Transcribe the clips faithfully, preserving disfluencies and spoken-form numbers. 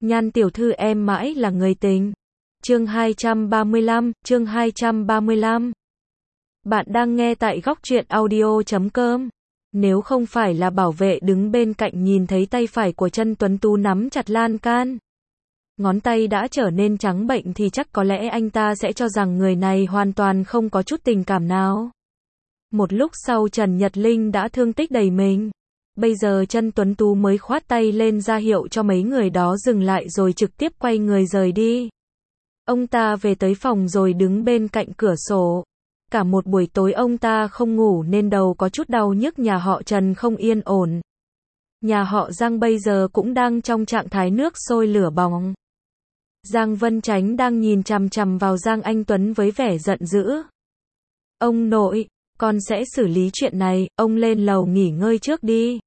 Nhan tiểu thư em mãi là người tình. Chương hai trăm ba mươi lăm, chương hai trăm ba mươi lăm. Bạn đang nghe tại góc truyện audio chấm com. Nếu không phải là bảo vệ đứng bên cạnh nhìn thấy tay phải của Chân Tuấn Tú nắm chặt lan can, ngón tay đã trở nên trắng bệnh thì chắc có lẽ anh ta sẽ cho rằng người này hoàn toàn không có chút tình cảm nào. Một lúc sau Trần Nhật Linh đã thương tích đầy mình. Bây giờ Chân Tuấn Tú mới khoát tay lên ra hiệu cho mấy người đó dừng lại rồi trực tiếp quay người rời đi. Ông ta về tới phòng rồi đứng bên cạnh cửa sổ. Cả một buổi tối ông ta không ngủ nên đầu có chút đau nhức. Nhà họ Trần không yên ổn. Nhà họ Giang bây giờ cũng đang trong trạng thái nước sôi lửa bỏng. Giang Vân Chánh đang nhìn chằm chằm vào Giang Anh Tuấn với vẻ giận dữ. Ông nội, con sẽ xử lý chuyện này, ông lên lầu nghỉ ngơi trước đi.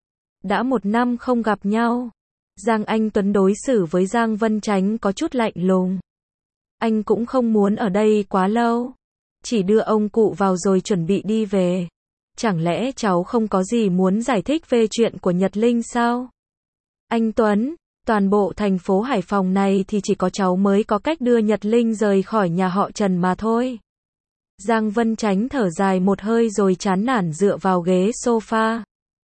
Đã một năm không gặp nhau. Giang Anh Tuấn đối xử với Giang Vân Chánh có chút lạnh lùng. Anh cũng không muốn ở đây quá lâu. Chỉ đưa ông cụ vào rồi chuẩn bị đi về. Chẳng lẽ cháu không có gì muốn giải thích về chuyện của Nhật Linh sao? Anh Tuấn, toàn bộ thành phố Hải Phòng này thì chỉ có cháu mới có cách đưa Nhật Linh rời khỏi nhà họ Trần mà thôi. Giang Vân Chánh thở dài một hơi rồi chán nản dựa vào ghế sofa.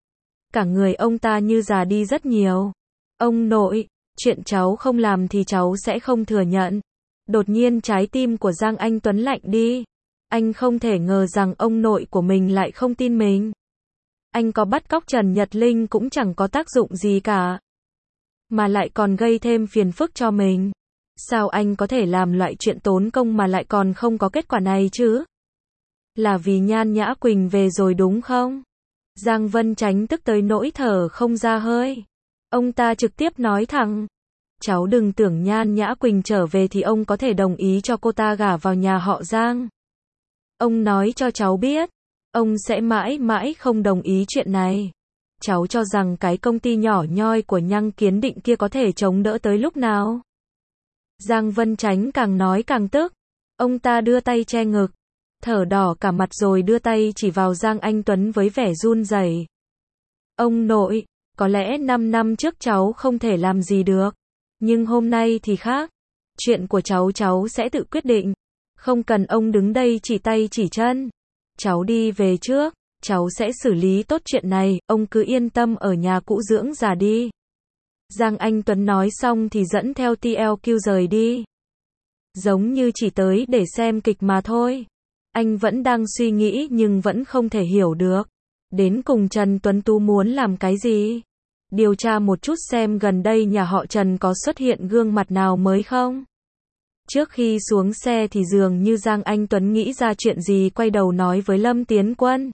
Cả người ông ta như già đi rất nhiều. Ông nội, chuyện cháu không làm thì cháu sẽ không thừa nhận. Đột nhiên trái tim của Giang Anh Tuấn lạnh đi. Anh không thể ngờ rằng ông nội của mình lại không tin mình. Anh có bắt cóc Trần Nhật Linh cũng chẳng có tác dụng gì cả. Mà lại còn gây thêm phiền phức cho mình. Sao anh có thể làm loại chuyện tốn công mà lại còn không có kết quả này chứ? Là vì Nhan Nhã Quỳnh về rồi đúng không? Giang Vân Chánh tức tới nỗi thở không ra hơi. Ông ta trực tiếp nói thẳng. Cháu đừng tưởng Nhan Nhã Quỳnh trở về thì ông có thể đồng ý cho cô ta gả vào nhà họ Giang. Ông nói cho cháu biết, ông sẽ mãi mãi không đồng ý chuyện này. Cháu cho rằng cái công ty nhỏ nhoi của Nhăng Kiến Định kia có thể chống đỡ tới lúc nào? Giang Vân Chánh càng nói càng tức. Ông ta đưa tay che ngực, thở đỏ cả mặt rồi đưa tay chỉ vào Giang Anh Tuấn với vẻ run rẩy. Ông nội, có lẽ năm năm trước cháu không thể làm gì được, nhưng hôm nay thì khác. Chuyện của cháu cháu sẽ tự quyết định. Không cần ông đứng đây chỉ tay chỉ chân. Cháu đi về trước, cháu sẽ xử lý tốt chuyện này, ông cứ yên tâm ở nhà cũ dưỡng già đi. Giang Anh Tuấn nói xong thì dẫn theo tê lờ quy rời đi. Giống như chỉ tới để xem kịch mà thôi. Anh vẫn đang suy nghĩ nhưng vẫn không thể hiểu được. Đến cùng Trần Tuấn Tú muốn làm cái gì? Điều tra một chút xem gần đây nhà họ Trần có xuất hiện gương mặt nào mới không? Trước khi xuống xe thì dường như Giang Anh Tuấn nghĩ ra chuyện gì, quay đầu nói với Lâm Tiến Quân.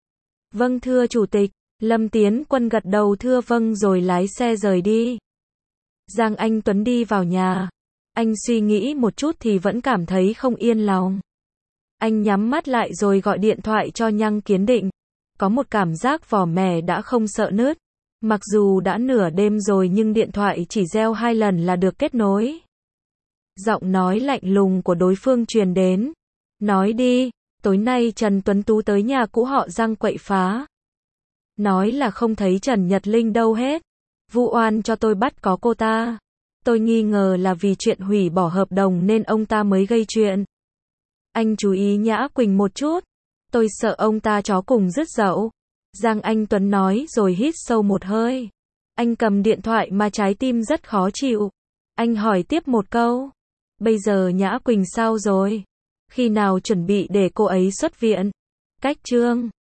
Vâng thưa chủ tịch. Lâm Tiến Quân gật đầu thưa vâng rồi lái xe rời đi. Giang Anh Tuấn đi vào nhà. Anh suy nghĩ một chút thì vẫn cảm thấy không yên lòng. Anh nhắm mắt lại rồi gọi điện thoại cho Nhăng Kiến Định. Có một cảm giác vỏ mẻ đã không sợ nứt. Mặc dù đã nửa đêm rồi nhưng điện thoại chỉ reo hai lần là được kết nối. Giọng nói lạnh lùng của đối phương truyền đến. Nói đi, tối nay Trần Tuấn Tú tới nhà cũ họ Giang quậy phá. Nói là không thấy Trần Nhật Linh đâu hết. Vu oan cho tôi bắt có cô ta. Tôi nghi ngờ là vì chuyện hủy bỏ hợp đồng nên ông ta mới gây chuyện. Anh chú ý Nhã Quỳnh một chút. Tôi sợ ông ta chó cùng rứt dậu. Giang Anh Tuấn nói rồi hít sâu một hơi. Anh cầm điện thoại mà trái tim rất khó chịu. Anh hỏi tiếp một câu. Bây giờ Nhã Quỳnh sao rồi? Khi nào chuẩn bị để cô ấy xuất viện? Cách chương